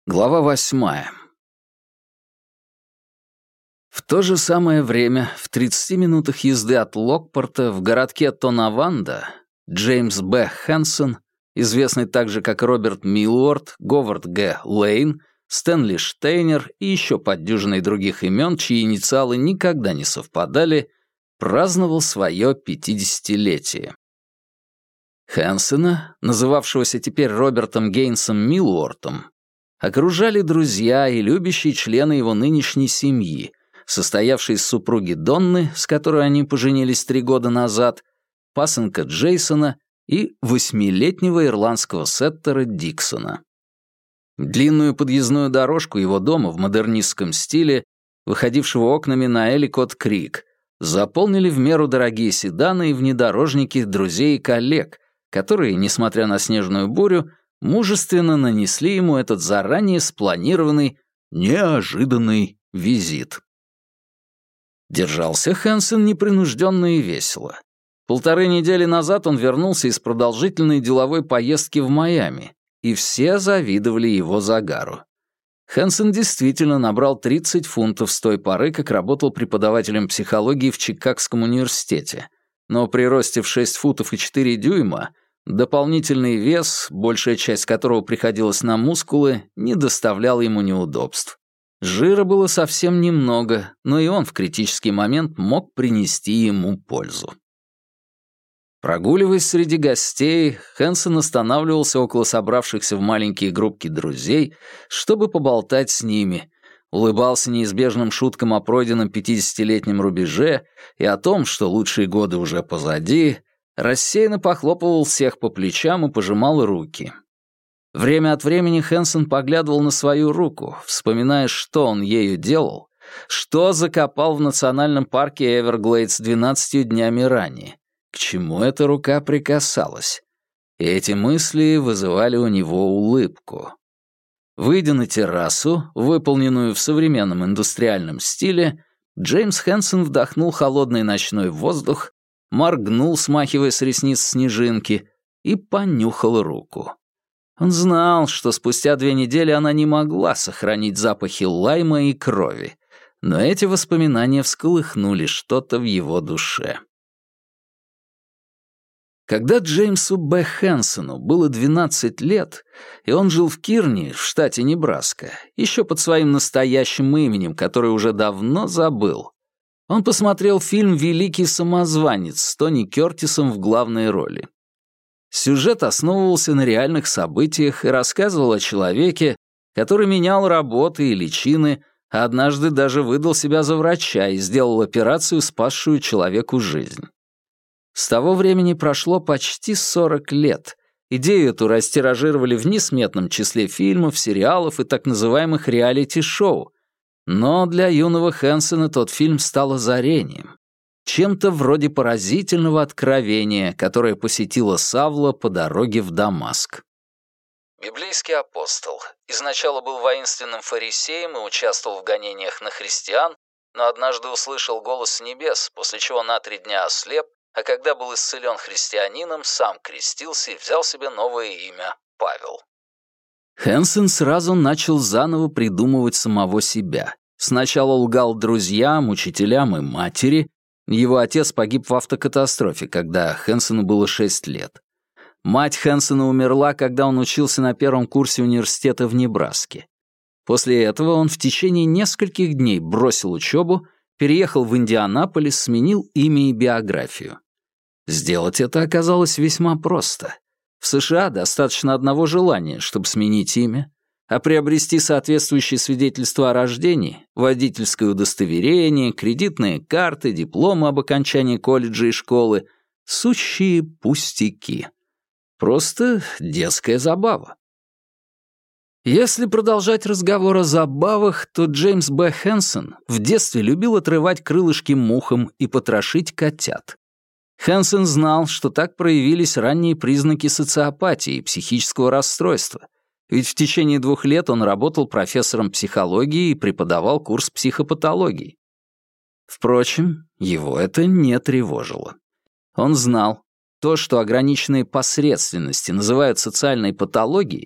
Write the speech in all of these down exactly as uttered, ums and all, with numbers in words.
Глава восьмая. В то же самое время, в тридцати минутах езды от Локпорта в городке Тонаванда, Джеймс Б. Хэнсон, известный также как Роберт Милуорд, Говард Г. Лейн, Стэнли Штейнер и еще под дюжиной других имен, чьи инициалы никогда не совпадали, праздновал свое пятидесятилетие. Хэнсона, называвшегося теперь Робертом Гейнсом Милуортом, окружали друзья и любящие члены его нынешней семьи, состоявшие из супруги Донны, с которой они поженились три года назад, пасынка Джейсона и восьмилетнего ирландского сеттера Диксона. Длинную подъездную дорожку его дома в модернистском стиле, выходившего окнами на Элликот-Крик, заполнили в меру дорогие седаны и внедорожники друзей и коллег, которые, несмотря на снежную бурю, мужественно нанесли ему этот заранее спланированный, неожиданный визит. Держался Хэнсон непринужденно и весело. Полторы недели назад он вернулся из продолжительной деловой поездки в Майами, и все завидовали его загару. Хэнсон действительно набрал тридцать фунтов с той поры, как работал преподавателем психологии в Чикагском университете, но при росте в шесть футов и четыре дюйма дополнительный вес, большая часть которого приходилась на мускулы, не доставлял ему неудобств. Жира было совсем немного, но и он в критический момент мог принести ему пользу. Прогуливаясь среди гостей, Хэнсон останавливался около собравшихся в маленькие группки друзей, чтобы поболтать с ними, улыбался неизбежным шуткам о пройденном пятидесятилетнем рубеже и о том, что лучшие годы уже позади, рассеянно похлопывал всех по плечам и пожимал руки. Время от времени Хэнсон поглядывал на свою руку, вспоминая, что он ею делал, что закопал в национальном парке Эверглейдс двенадцатью днями ранее, к чему эта рука прикасалась. И эти мысли вызывали у него улыбку. Выйдя на террасу, выполненную в современном индустриальном стиле, Джеймс Хэнсон вдохнул холодный ночной воздух, моргнул, смахивая с ресниц снежинки, и понюхал руку. Он знал, что спустя две недели она не могла сохранить запахи лайма и крови, но эти воспоминания всколыхнули что-то в его душе. Когда Джеймсу Б. Хэнсону было двенадцать лет, и он жил в Кирни, в штате Небраска, еще под своим настоящим именем, который уже давно забыл, он посмотрел фильм «Великий самозванец» с Тони Кёртисом в главной роли. Сюжет основывался на реальных событиях и рассказывал о человеке, который менял работы и личины, а однажды даже выдал себя за врача и сделал операцию, спасшую человеку жизнь. С того времени прошло почти сорок лет. Идею эту растиражировали в несметном числе фильмов, сериалов и так называемых реалити-шоу. Но для юного Хэнсона тот фильм стал озарением. Чем-то вроде поразительного откровения, которое посетило Савла по дороге в Дамаск. Библейский апостол. Изначально был воинственным фарисеем и участвовал в гонениях на христиан, но однажды услышал голос с небес, после чего на три дня ослеп, а когда был исцелен христианином, сам крестился и взял себе новое имя — Павел. Хэнсон сразу начал заново придумывать самого себя. Сначала лгал друзьям, учителям и матери. Его отец погиб в автокатастрофе, когда Хэнсону было шесть лет. Мать Хэнсона умерла, когда он учился на первом курсе университета в Небраске. После этого он в течение нескольких дней бросил учебу, переехал в Индианаполис, сменил имя и биографию. Сделать это оказалось весьма просто. В США достаточно одного желания, чтобы сменить имя, а приобрести соответствующие свидетельства о рождении, водительское удостоверение, кредитные карты, дипломы об окончании колледжа и школы — сущие пустяки. Просто детская забава. Если продолжать разговор о забавах, то Джеймс Б. Хэнсон в детстве любил отрывать крылышки мухам и потрошить котят. Хэнсон знал, что так проявились ранние признаки социопатии и психического расстройства, ведь в течение двух лет он работал профессором психологии и преподавал курс психопатологии. Впрочем, его это не тревожило. Он знал, то, что ограниченные посредственности называют социальной патологией,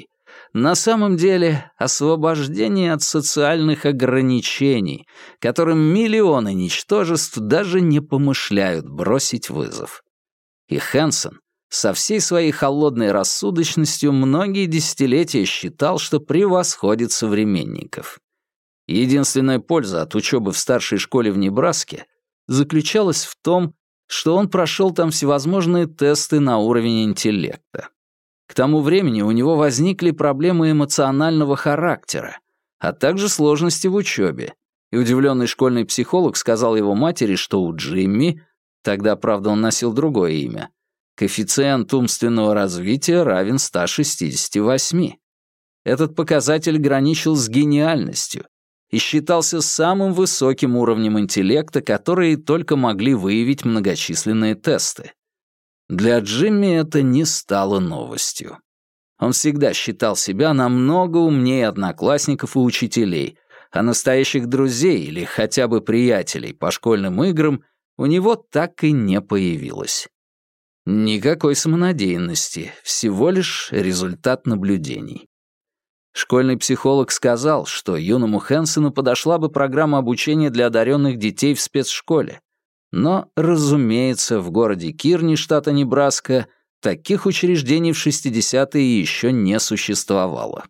на самом деле освобождение от социальных ограничений, которым миллионы ничтожеств даже не помышляют бросить вызов. И Хэнсон со всей своей холодной рассудочностью многие десятилетия считал, что превосходит современников. Единственная польза от учебы в старшей школе в Небраске заключалась в том, что он прошел там всевозможные тесты на уровень интеллекта. К тому времени у него возникли проблемы эмоционального характера, а также сложности в учебе, и удивленный школьный психолог сказал его матери, что у Джимми, тогда, правда, он носил другое имя, коэффициент умственного развития равен ста шестидесяти восьми. Этот показатель граничил с гениальностью и считался самым высоким уровнем интеллекта, который только могли выявить многочисленные тесты. Для Джимми это не стало новостью. Он всегда считал себя намного умнее одноклассников и учителей, а настоящих друзей или хотя бы приятелей по школьным играм у него так и не появилось. Никакой самонадеянности, всего лишь результат наблюдений. Школьный психолог сказал, что юному Хэнсону подошла бы программа обучения для одаренных детей в спецшколе. Но, разумеется, в городе Кирни, штата Небраска, таких учреждений в шестидесятые еще не существовало.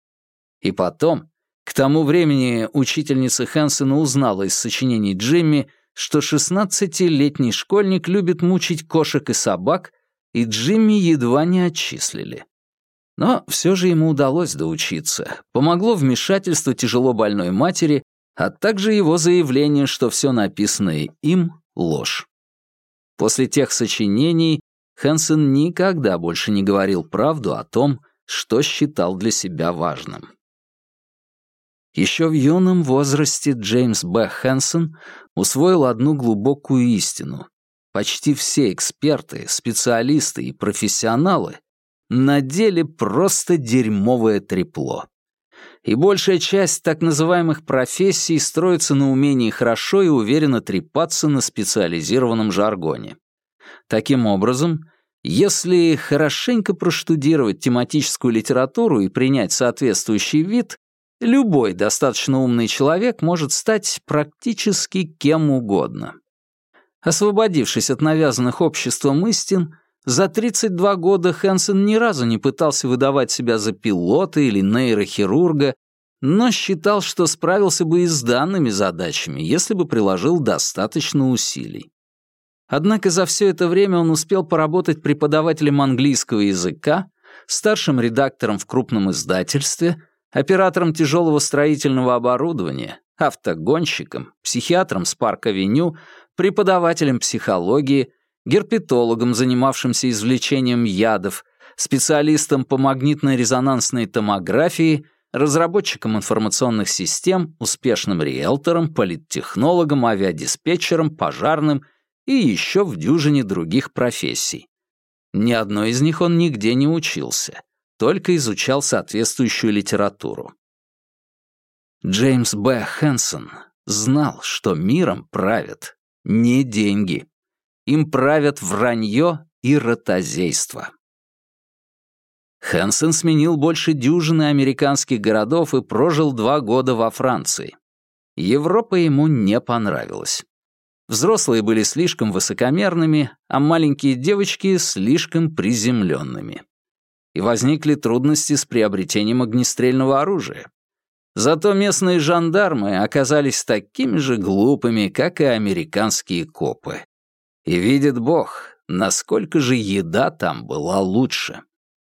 И потом, к тому времени учительница Хэнсона узнала из сочинений Джимми, что шестнадцатилетний школьник любит мучить кошек и собак, и Джимми едва не отчислили. Но все же ему удалось доучиться. Помогло вмешательство тяжело больной матери, а также его заявление, что все написанное им — ложь. После тех сочинений Хэнсон никогда больше не говорил правду о том, что считал для себя важным. Еще в юном возрасте Джеймс Б. Хэнсон усвоил одну глубокую истину. Почти все эксперты, специалисты и профессионалы на деле просто дерьмовое трепло. И большая часть так называемых профессий строится на умении хорошо и уверенно трепаться на специализированном жаргоне. Таким образом, если хорошенько проштудировать тематическую литературу и принять соответствующий вид, любой достаточно умный человек может стать практически кем угодно. Освободившись от навязанных обществом истин, за тридцать два года Хэнсон ни разу не пытался выдавать себя за пилота или нейрохирурга, но считал, что справился бы и с данными задачами, если бы приложил достаточно усилий. Однако за все это время он успел поработать преподавателем английского языка, старшим редактором в крупном издательстве, оператором тяжелого строительного оборудования, автогонщиком, психиатром с Парк-авеню, преподавателем психологии, герпетологом, занимавшимся извлечением ядов, специалистом по магнитно-резонансной томографии, разработчиком информационных систем, успешным риэлтором, политтехнологом, авиадиспетчером, пожарным и еще в дюжине других профессий. Ни одной из них он нигде не учился, только изучал соответствующую литературу. Джеймс Б. Хэнсон знал, что миром правят не деньги. Им правят вранье и ротозейство. Хэнсон сменил больше дюжины американских городов и прожил два года во Франции. Европа ему не понравилась. Взрослые были слишком высокомерными, а маленькие девочки — слишком приземленными. И возникли трудности с приобретением огнестрельного оружия. Зато местные жандармы оказались такими же глупыми, как и американские копы. И видит Бог, насколько же еда там была лучше.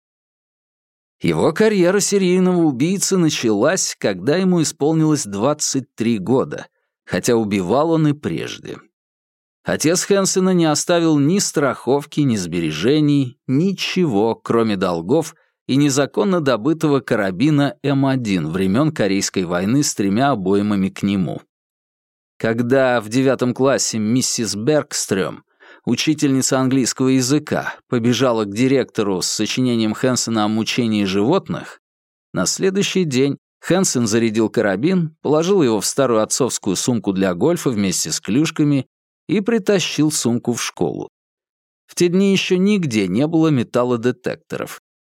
Его карьера серийного убийцы началась, когда ему исполнилось двадцать три года, хотя убивал он и прежде. Отец Хэнсона не оставил ни страховки, ни сбережений, ничего, кроме долгов и незаконно добытого карабина эм один времен Корейской войны с тремя обоймами к нему. Когда в девятом классе миссис Бергстрём, учительница английского языка, побежала к директору с сочинением Хэнсона о мучении животных, на следующий день Хэнсон зарядил карабин, положил его в старую отцовскую сумку для гольфа вместе с клюшками и притащил сумку в школу. В те дни еще нигде не было металлодетекторов.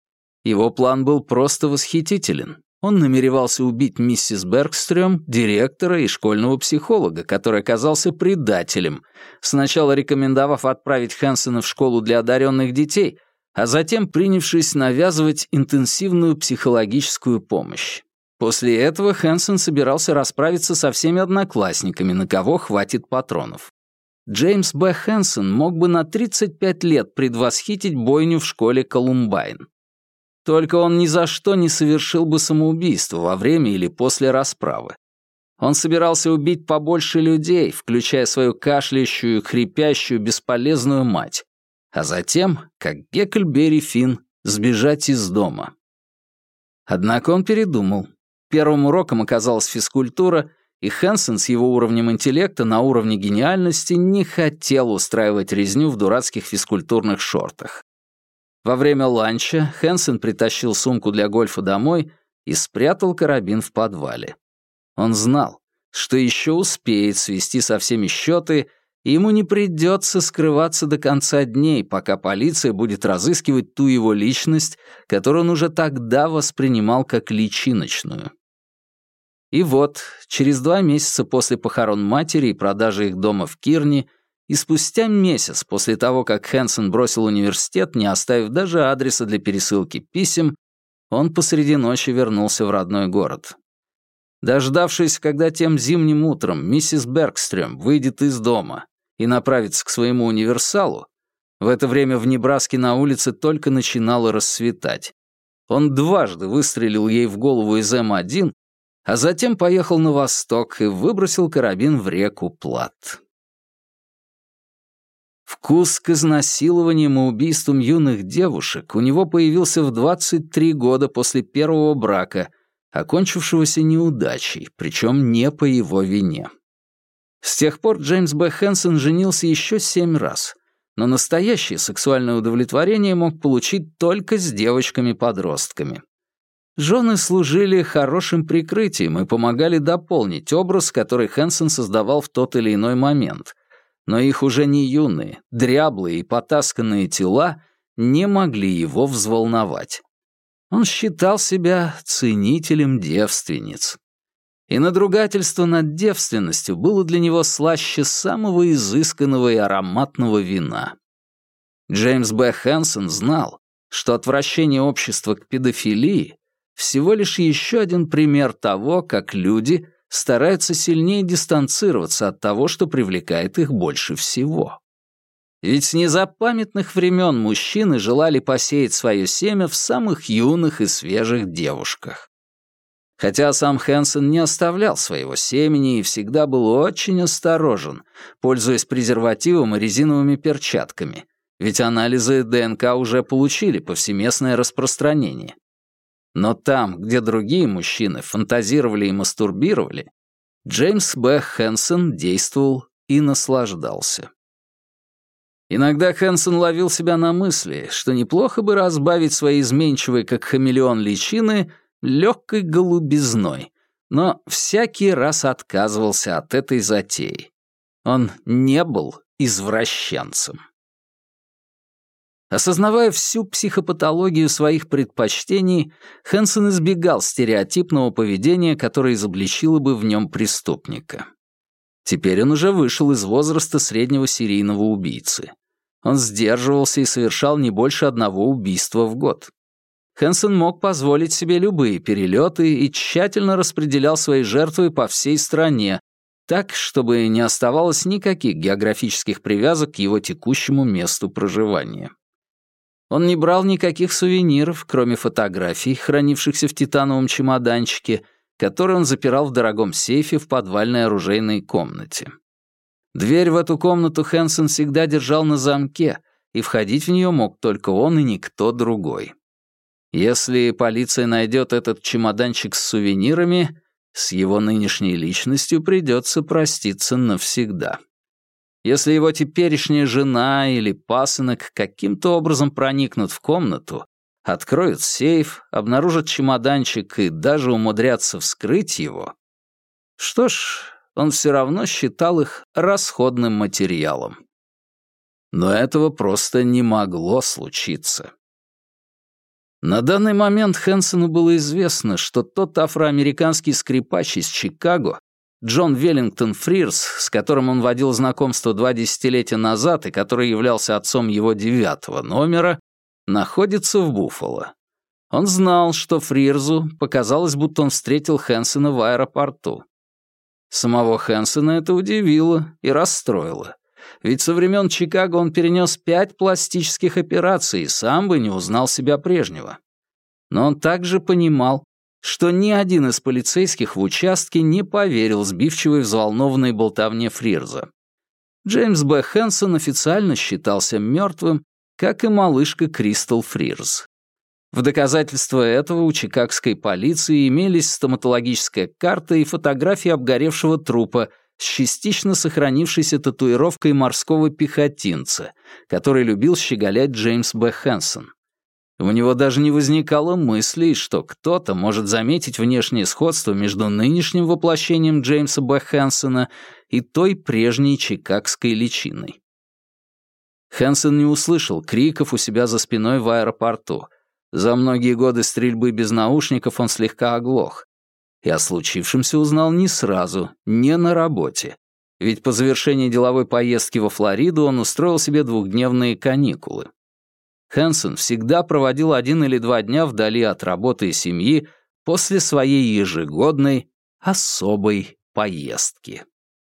Его план был просто восхитителен. Он намеревался убить миссис Бергстрём, директора и школьного психолога, который оказался предателем, сначала рекомендовав отправить Хэнсона в школу для одаренных детей, а затем принявшись навязывать интенсивную психологическую помощь. После этого Хэнсон собирался расправиться со всеми одноклассниками, на кого хватит патронов. Джеймс Б. Хэнсон мог бы на тридцать пять лет предвосхитить бойню в школе Колумбайн. Только он ни за что не совершил бы самоубийство во время или после расправы. Он собирался убить побольше людей, включая свою кашляющую, хрипящую, бесполезную мать, а затем, как Гекльберри Финн, сбежать из дома. Однако он передумал. Первым уроком оказалась физкультура, и Хэнсон с его уровнем интеллекта на уровне гениальности не хотел устраивать резню в дурацких физкультурных шортах. Во время ланча Хэнсон притащил сумку для гольфа домой и спрятал карабин в подвале. Он знал, что еще успеет свести со всеми счеты, и ему не придется скрываться до конца дней, пока полиция будет разыскивать ту его личность, которую он уже тогда воспринимал как личиночную. И вот, через два месяца после похорон матери и продажи их дома в Кирни, и спустя месяц после того, как Хэнсон бросил университет, не оставив даже адреса для пересылки писем, он посреди ночи вернулся в родной город. Дождавшись, когда тем зимним утром миссис Бергстрём выйдет из дома и направится к своему универсалу, в это время в Небраске на улице только начинало рассветать, он дважды выстрелил ей в голову из эм один, а затем поехал на восток и выбросил карабин в реку Плат. Вкус к изнасилованиям и убийствам юных девушек у него появился в двадцать три года после первого брака, окончившегося неудачей, причем не по его вине. С тех пор Джеймс Б. Хэнсон женился еще семь раз, но настоящее сексуальное удовлетворение мог получить только с девочками-подростками. Жены служили хорошим прикрытием и помогали дополнить образ, который Хэнсон создавал в тот или иной момент, но их уже не юные, дряблые и потасканные тела не могли его взволновать. Он считал себя ценителем девственниц. И надругательство над девственностью было для него слаще самого изысканного и ароматного вина. Джеймс Б. Хэнсон знал, что отвращение общества к педофилии всего лишь еще один пример того, как люди стараются сильнее дистанцироваться от того, что привлекает их больше всего. Ведь с незапамятных времен мужчины желали посеять свое семя в самых юных и свежих девушках. Хотя сам Хэнсон не оставлял своего семени и всегда был очень осторожен, пользуясь презервативом и резиновыми перчатками, ведь анализы ДНК уже получили повсеместное распространение. Но там, где другие мужчины фантазировали и мастурбировали, Джеймс Б. Хэнсон действовал и наслаждался. Иногда Хэнсон ловил себя на мысли, что неплохо бы разбавить свои изменчивые, как хамелеон, личины легкой голубизной, но всякий раз отказывался от этой затеи. Он не был извращенцем. Осознавая всю психопатологию своих предпочтений, Хэнсон избегал стереотипного поведения, которое изобличило бы в нем преступника. Теперь он уже вышел из возраста среднего серийного убийцы. Он сдерживался и совершал не больше одного убийства в год. Хэнсон мог позволить себе любые перелеты и тщательно распределял свои жертвы по всей стране, так, чтобы не оставалось никаких географических привязок к его текущему месту проживания. Он не брал никаких сувениров, кроме фотографий, хранившихся в титановом чемоданчике, который он запирал в дорогом сейфе в подвальной оружейной комнате. Дверь в эту комнату Хэнсон всегда держал на замке, и входить в нее мог только он и никто другой. Если полиция найдет этот чемоданчик с сувенирами, с его нынешней личностью придется проститься навсегда. Если его теперешняя жена или пасынок каким-то образом проникнут в комнату, откроют сейф, обнаружат чемоданчик и даже умудрятся вскрыть его, что ж, он все равно считал их расходным материалом. Но этого просто не могло случиться. На данный момент Хэнсону было известно, что тот афроамериканский скрипач из Чикаго, Джон Веллингтон Фрирс, с которым он водил знакомство два десятилетия назад и который являлся отцом его девятого номера, находится в Буффало. Он знал, что Фрирзу показалось, будто он встретил Хэнсона в аэропорту. Самого Хэнсона это удивило и расстроило. Ведь со времен Чикаго он перенес пять пластических операций и сам бы не узнал себя прежнего. Но он также понимал, что ни один из полицейских в участке не поверил сбивчивой взволнованной болтовне Фрирза. Джеймс Б. Хэнсон официально считался мертвым, как и малышка Кристал Фрирз. В доказательство этого у чикагской полиции имелись стоматологическая карта и фотографии обгоревшего трупа с частично сохранившейся татуировкой морского пехотинца, который любил щеголять Джеймс Б. Хэнсон. У него даже не возникало мысли, что кто-то может заметить внешнее сходство между нынешним воплощением Джеймса Б. Хэнсона и той прежней чикагской личиной. Хэнсон не услышал криков у себя за спиной в аэропорту. За многие годы стрельбы без наушников он слегка оглох. И о случившемся узнал не сразу, не на работе. Ведь по завершении деловой поездки во Флориду он устроил себе двухдневные каникулы. Хэнсон всегда проводил один или два дня вдали от работы и семьи после своей ежегодной особой поездки.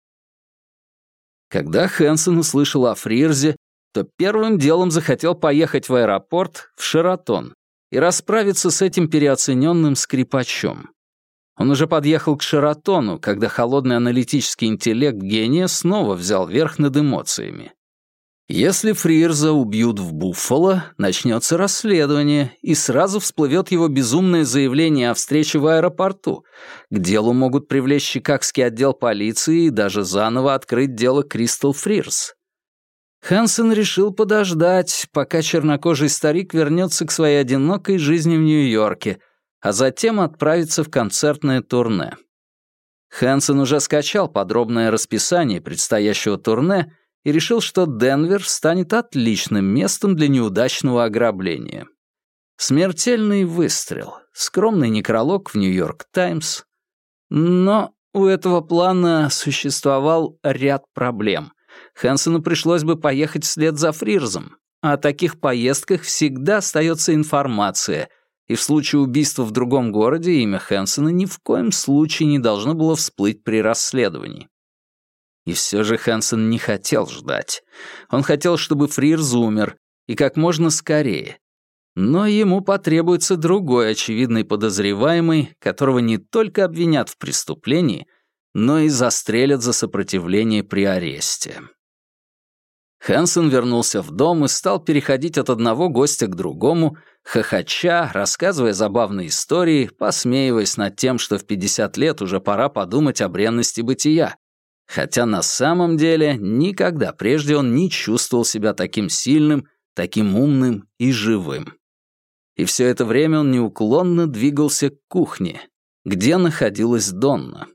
Когда Хэнсон услышал о Фрирзе, то первым делом захотел поехать в аэропорт, в Шератон, и расправиться с этим переоцененным скрипачом. Он уже подъехал к Шератону, когда холодный аналитический интеллект гения снова взял верх над эмоциями. Если Фрирза убьют в Буффало, начнется расследование, и сразу всплывет его безумное заявление о встрече в аэропорту. К делу могут привлечь чикагский отдел полиции и даже заново открыть дело Кристал Фрирз. Хэнсон решил подождать, пока чернокожий старик вернется к своей одинокой жизни в Нью-Йорке, а затем отправиться в концертное турне. Хэнсон уже скачал подробное расписание предстоящего турне и решил, что Денвер станет отличным местом для неудачного ограбления. Смертельный выстрел, скромный некролог в Нью-Йорк Таймс. Но у этого плана существовал ряд проблем. Хэнсону пришлось бы поехать вслед за Фрирзом, а о таких поездках всегда остается информация, и в случае убийства в другом городе имя Хэнсона ни в коем случае не должно было всплыть при расследовании. И все же Хэнсон не хотел ждать. Он хотел, чтобы Фрирз умер, и как можно скорее. Но ему потребуется другой очевидный подозреваемый, которого не только обвинят в преступлении, но и застрелят за сопротивление при аресте. Хэнсон вернулся в дом и стал переходить от одного гостя к другому, хохоча, рассказывая забавные истории, посмеиваясь над тем, что в пятьдесят лет уже пора подумать о бренности бытия, хотя на самом деле никогда прежде он не чувствовал себя таким сильным, таким умным и живым. И все это время он неуклонно двигался к кухне, где находилась Донна.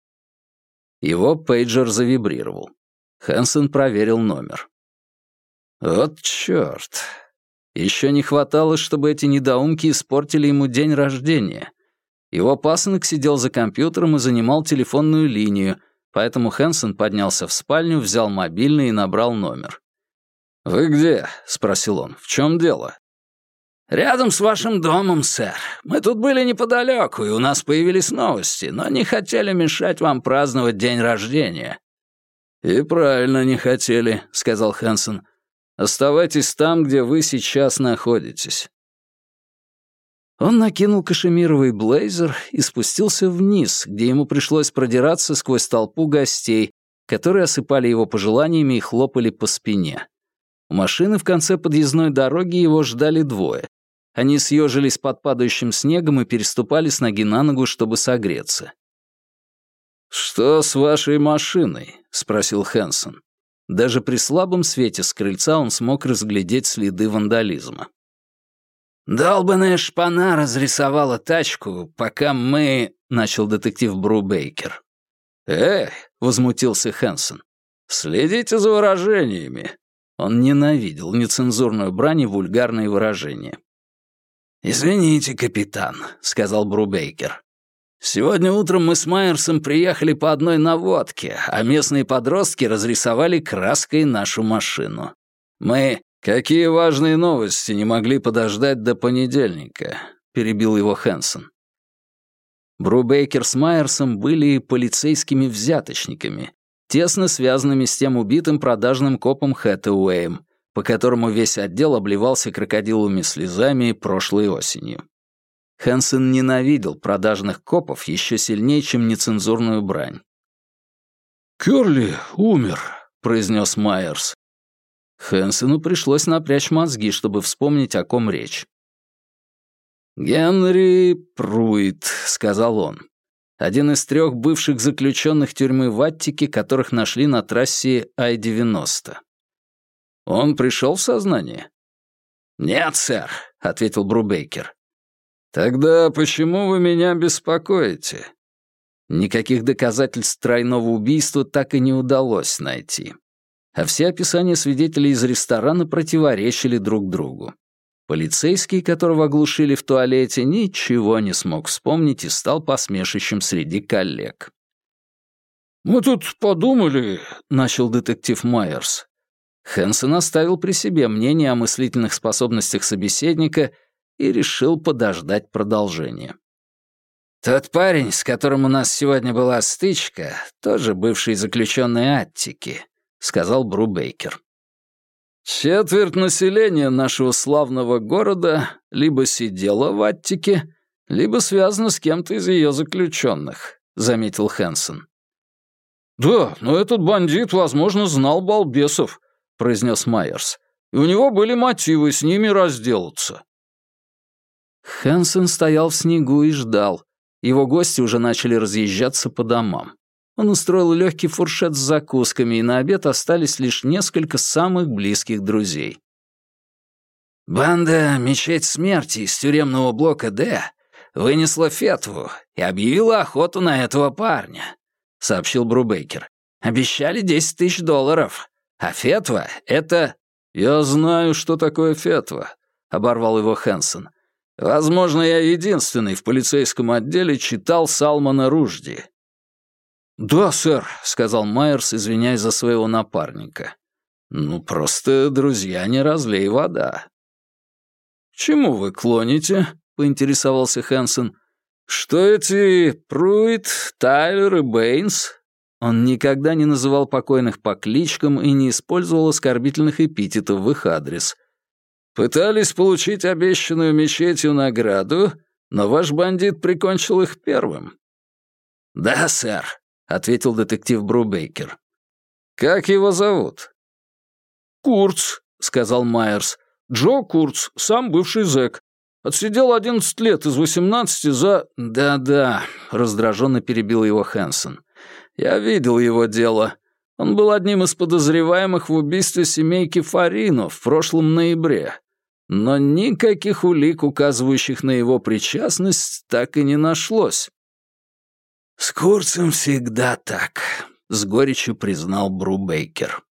Его пейджер завибрировал. Хэнсон проверил номер. Вот чёрт. Еще не хватало, чтобы эти недоумки испортили ему день рождения. Его пасынок сидел за компьютером и занимал телефонную линию, поэтому Хэнсон поднялся в спальню, взял мобильный и набрал номер. «Вы где?» — спросил он. «В чем дело?» «Рядом с вашим домом, сэр. Мы тут были неподалеку, и у нас появились новости, но не хотели мешать вам праздновать день рождения». «И правильно не хотели», — сказал Хэнсон. «Оставайтесь там, где вы сейчас находитесь». Он накинул кашемировый блейзер и спустился вниз, где ему пришлось продираться сквозь толпу гостей, которые осыпали его пожеланиями и хлопали по спине. У машины в конце подъездной дороги его ждали двое. Они съежились под падающим снегом и переступали с ноги на ногу, чтобы согреться. «Что с вашей машиной?» — спросил Хэнсон. Даже при слабом свете с крыльца он смог разглядеть следы вандализма. «Долбаная шпана разрисовала тачку, пока мы...» — начал детектив Брубейкер. «Эй!» — возмутился Хэнсон. «Следите за выражениями». Он ненавидел нецензурную брань и вульгарные выражения. «Извините, капитан», — сказал Брубейкер. «Сегодня утром мы с Майерсом приехали по одной наводке, а местные подростки разрисовали краской нашу машину. Мы...» «Какие важные новости не могли подождать до понедельника?» — перебил его Хэнсон. Брубейкер с Майерсом были полицейскими взяточниками, тесно связанными с тем убитым продажным копом Хэтэуэем, по которому весь отдел обливался крокодиловыми слезами прошлой осенью. Хэнсон ненавидел продажных копов еще сильнее, чем нецензурную брань. «Кёрли умер», — произнес Майерс. Хэнсону пришлось напрячь мозги, чтобы вспомнить, о ком речь. «Генри Пруит», — сказал он. Один из трех бывших заключенных тюрьмы в Аттике, которых нашли на трассе Ай девяносто. «Он пришел в сознание?» «Нет, сэр», — ответил Брубейкер. «Тогда почему вы меня беспокоите?» Никаких доказательств тройного убийства так и не удалось найти. А все описания свидетелей из ресторана противоречили друг другу. Полицейский, которого оглушили в туалете, ничего не смог вспомнить и стал посмешищем среди коллег. «Мы тут подумали», — начал детектив Майерс. Хэнсон оставил при себе мнение о мыслительных способностях собеседника и решил подождать продолжения. «Тот парень, с которым у нас сегодня была стычка, тоже бывший заключенный Аттики», — сказал Брубейкер. «Четверть населения нашего славного города либо сидела в Аттике, либо связана с кем-то из ее заключенных», — заметил Хэнсон. «Да, но этот бандит, возможно, знал балбесов», — произнес Майерс. «И у него были мотивы с ними разделаться». Хэнсон стоял в снегу и ждал. Его гости уже начали разъезжаться по домам. Он устроил легкий фуршет с закусками, и на обед остались лишь несколько самых близких друзей. «Банда «Мечеть смерти» из тюремного блока «Д» вынесла фетву и объявила охоту на этого парня», — сообщил Брубейкер. «Обещали десять тысяч долларов. А фетва — это...» «Я знаю, что такое фетва», — оборвал его Хэнсон. «Возможно, я единственный в полицейском отделе читал Салмана Ружди». «Да, сэр», — сказал Майерс, извиняясь за своего напарника. «Ну, просто, друзья, не разлей вода». «К чему вы клоните?» — поинтересовался Хэнсон. «Что эти Пруит, Тайлер и Бэйнс?» Он никогда не называл покойных по кличкам и не использовал оскорбительных эпитетов в их адрес. «Пытались получить обещанную мечетью награду, но ваш бандит прикончил их первым». «Да, сэр», — ответил детектив Брубейкер. «Как его зовут?» «Курц», — сказал Майерс. «Джо Курц, сам бывший зэк. Отсидел одиннадцать лет из восемнадцати за...» «Да-да», — раздраженно перебил его Хэнсон. «Я видел его дело. Он был одним из подозреваемых в убийстве семейки Фарино в прошлом ноябре. Но никаких улик, указывающих на его причастность, так и не нашлось». «С Курцем всегда так», — с горечью признал Брубейкер.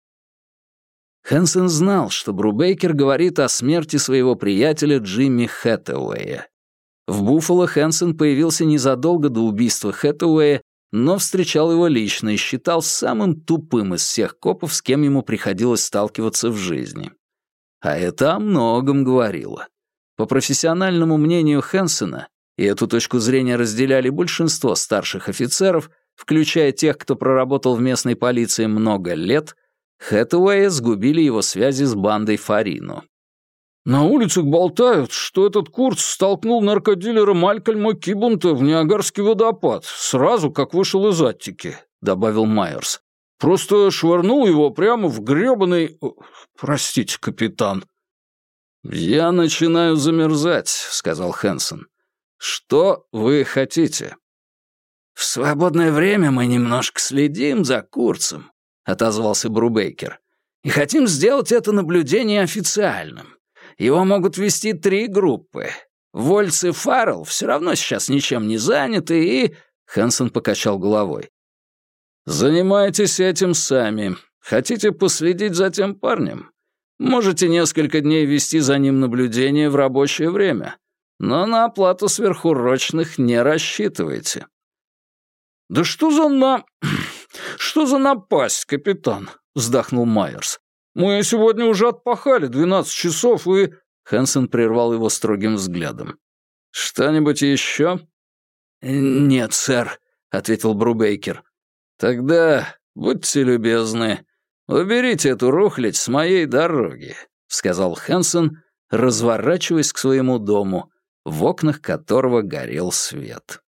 Хэнсон знал, что Брубейкер говорит о смерти своего приятеля Джимми Хэтэуэя. В Буффало Хэнсон появился незадолго до убийства Хэтэуэя, но встречал его лично и считал самым тупым из всех копов, с кем ему приходилось сталкиваться в жизни. А это о многом говорило. По профессиональному мнению Хэнсона, и эту точку зрения разделяли большинство старших офицеров, включая тех, кто проработал в местной полиции много лет, Хэтэуэя сгубили его связи с бандой Фарино. «На улицах болтают, что этот Курц столкнул наркодилера Малькольма Кибунта в Ниагарский водопад, сразу как вышел из Аттики», — добавил Майерс. «Просто швырнул его прямо в грёбаный... Простите, капитан». «Я начинаю замерзать», — сказал Хэнсон. «Что вы хотите?» «В свободное время мы немножко следим за Курцем», — отозвался Брубейкер. «И хотим сделать это наблюдение официальным. Его могут вести три группы. Вольц и Фаррелл все равно сейчас ничем не заняты, и...» Хэнсон покачал головой. «Занимайтесь этим сами. Хотите последить за тем парнем? Можете несколько дней вести за ним наблюдение в рабочее время. Но на оплату сверхурочных не рассчитывайте». «Да что за на... что за напасть, капитан?» — вздохнул Майерс. «Мы сегодня уже отпахали двенадцать часов и...» Хэнсон прервал его строгим взглядом. «Что-нибудь еще?» «Нет, сэр», — ответил Брубейкер. «Тогда будьте любезны, уберите эту рухлядь с моей дороги», — сказал Хэнсон, разворачиваясь к своему дому, в окнах которого горел свет.